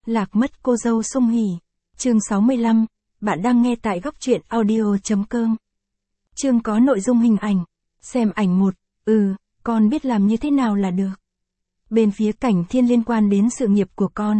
Lạc mất cô dâu Sung Hỉ. Chương 65, bạn đang nghe tại góc truyện audio.com. Chương có nội dung hình ảnh. Xem ảnh 1, con biết làm như thế nào là được. Bên phía Cảnh Thiên liên quan đến sự nghiệp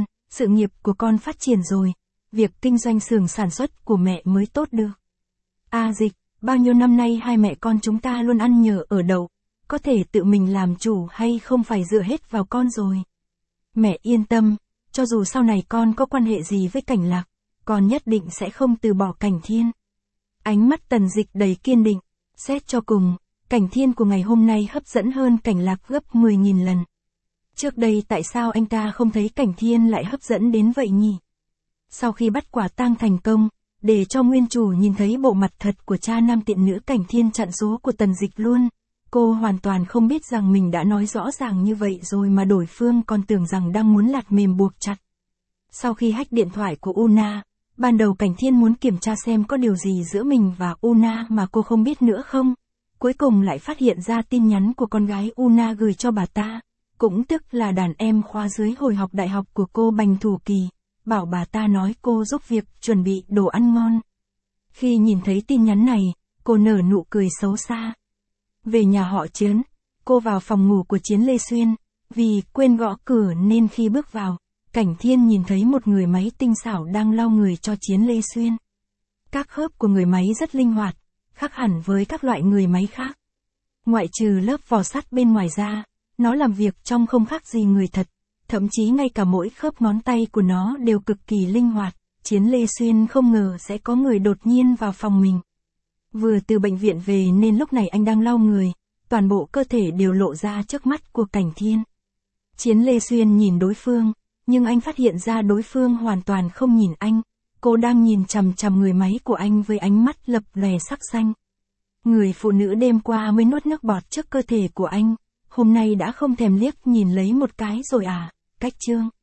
của con phát triển rồi, việc kinh doanh xưởng sản xuất của mẹ mới tốt được. Dịch, bao nhiêu năm nay hai mẹ con chúng ta luôn ăn nhờ ở đậu, có thể tự mình làm chủ hay không phải dựa hết vào con rồi. Mẹ yên tâm, cho dù sau này con có quan hệ gì với Cảnh Lạc, con nhất định sẽ không từ bỏ Cảnh Thiên. Ánh mắt Tần Dịch đầy kiên định, xét cho cùng, Cảnh Thiên của ngày hôm nay hấp dẫn hơn Cảnh Lạc gấp 10.000 lần. Trước đây tại sao anh ta không thấy Cảnh Thiên lại hấp dẫn đến vậy nhỉ? Sau khi bắt quả tang thành công, để cho nguyên chủ nhìn thấy bộ mặt thật của cha nam tiện nữ, Cảnh Thiên chặn số của Tần Dịch luôn. Cô hoàn toàn không biết rằng mình đã nói rõ ràng như vậy rồi mà đối phương còn tưởng rằng đang muốn lạt mềm buộc chặt. Sau khi hack điện thoại của Una, ban đầu Cảnh Thiên muốn kiểm tra xem có điều gì giữa mình và Una mà cô không biết nữa không. Cuối cùng lại phát hiện ra tin nhắn của con gái Una gửi cho bà ta, cũng tức là đàn em khóa dưới hồi học đại học của cô Bành Thủ Kỳ, bảo bà ta nói cô giúp việc chuẩn bị đồ ăn ngon. Khi nhìn thấy tin nhắn này, cô nở nụ cười xấu xa. Về nhà họ Chiến, cô vào phòng ngủ của Chiến Lê Xuyên, vì quên gõ cửa nên khi bước vào, Cảnh Thiên nhìn thấy một người máy tinh xảo đang lau người cho Chiến Lê Xuyên. Các khớp của người máy rất linh hoạt, khác hẳn với các loại người máy khác. Ngoại trừ lớp vỏ sắt bên ngoài ra, nó làm việc trông không khác gì người thật, thậm chí ngay cả mỗi khớp ngón tay của nó đều cực kỳ linh hoạt. Chiến Lê Xuyên không ngờ sẽ có người đột nhiên vào phòng mình. Vừa từ bệnh viện về nên lúc này anh đang lau người, toàn bộ cơ thể đều lộ ra trước mắt của Cảnh Thiên. Chiến Lê Xuyên nhìn đối phương, nhưng anh phát hiện ra đối phương hoàn toàn không nhìn anh, cô đang nhìn chằm chằm người máy của anh với ánh mắt lập lòe sắc xanh. Người phụ nữ đêm qua mới nuốt nước bọt trước cơ thể của anh, hôm nay đã không thèm liếc nhìn lấy một cái rồi à, Cách Trương.